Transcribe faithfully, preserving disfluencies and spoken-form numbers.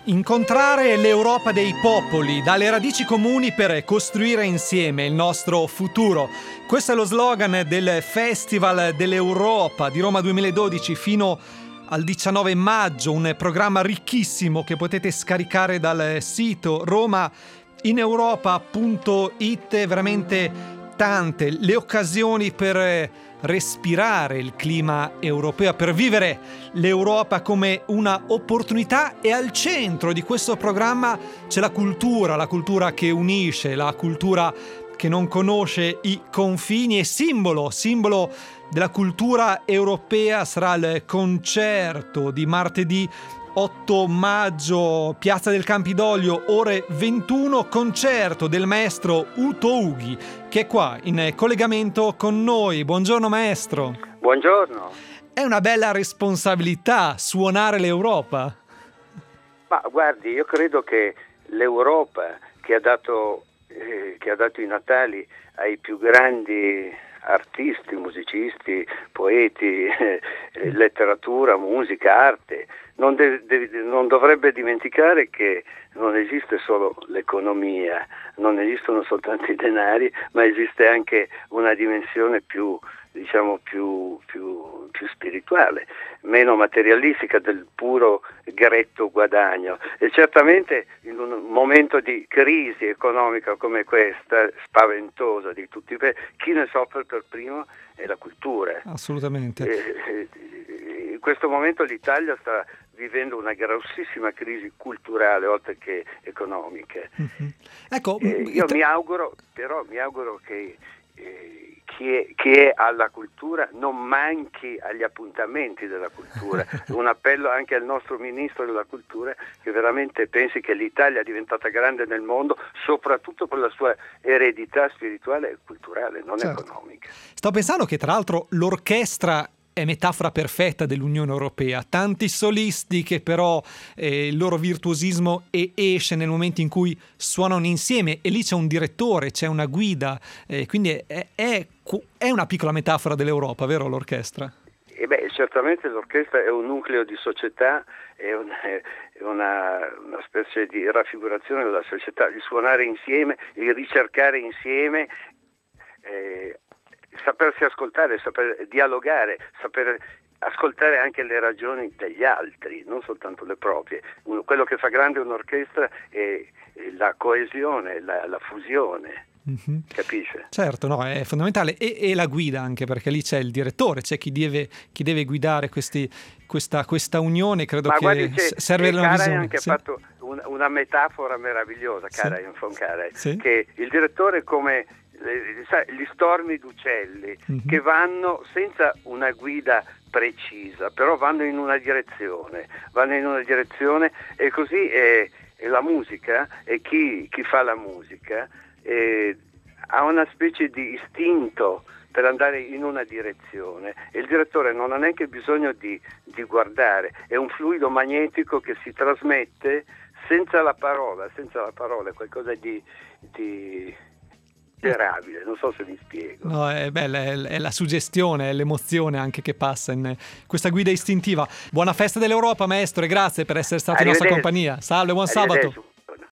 Incontrare l'Europa dei popoli, dalle radici comuni per costruire insieme il nostro futuro. Questo è lo slogan del Festival dell'Europa di Roma duemiladodici fino al diciannove maggio, un programma ricchissimo che potete scaricare dal sito romaineuropa punto it. Veramente tante le occasioni per respirare il clima europeo, per vivere l'Europa come una opportunità, e al centro di questo programma c'è la cultura, la cultura che unisce, la cultura che non conosce i confini, e simbolo, simbolo della cultura europea sarà il concerto di martedì otto maggio, Piazza del Campidoglio, ore ventuno, concerto del maestro Uto Ughi, che è qua in collegamento con noi. Buongiorno maestro. Buongiorno. È una bella responsabilità suonare l'Europa. Ma guardi, io credo che l'Europa che ha dato, eh, che ha dato i natali ai più grandi artisti, musicisti, poeti, eh, letteratura, musica, arte, non, de- de- non dovrebbe dimenticare che non esiste solo l'economia, non esistono soltanto i denari, ma esiste anche una dimensione più, diciamo, più, più, più spirituale, meno materialistica del puro gretto guadagno. E certamente in un momento di crisi economica come questa, spaventosa di tutti, chi ne soffre per primo è la cultura. Assolutamente. E, in questo momento l'Italia sta vivendo una grossissima crisi culturale oltre che economica. Mm-hmm. Ecco, eh, io it- mi auguro, però mi auguro che eh, chi, è, chi è alla cultura non manchi agli appuntamenti della cultura. Un appello anche al nostro ministro della cultura, che veramente pensi che l'Italia è diventata grande nel mondo soprattutto per la sua eredità spirituale e culturale, non certo. economica. Sto pensando che tra l'altro l'orchestra è metafora perfetta dell'Unione Europea, tanti solisti che però eh, il loro virtuosismo e esce nel momento in cui suonano insieme, e lì c'è un direttore, c'è una guida, eh, quindi è, è, è una piccola metafora dell'Europa, vero l'orchestra? E beh, certamente l'orchestra è un nucleo di società, è, un, è una, una specie di raffigurazione della società, di suonare insieme, di ricercare insieme, eh, sapersi ascoltare, saper dialogare, saper ascoltare anche le ragioni degli altri, non soltanto le proprie. Uno, quello che fa grande un'orchestra è la coesione, la, la fusione. Mm-hmm. Capisce? Certo, no, è fondamentale, e, e la guida anche, perché lì c'è il direttore, c'è chi deve, chi deve guidare questi, questa, questa unione. Credo Ma che guardi, serve la Karajan visione. ha anche Sì. fatto una, una metafora meravigliosa, Karajan, sì. von Karajan, sì. che il direttore è come gli stormi d'uccelli, mm-hmm. che vanno senza una guida precisa, però vanno in una direzione, vanno in una direzione e così è, è la musica, e chi, chi fa la musica eh, ha una specie di istinto per andare in una direzione, e il direttore non ha neanche bisogno di, di guardare, è un fluido magnetico che si trasmette senza la parola, senza la parola, è qualcosa di, di non so se mi spiego. No, è bella, è, è la suggestione, è l'emozione anche che passa in questa guida istintiva. Buona festa dell'Europa maestro, e grazie per essere stato in nostra compagnia. Salve, buon sabato.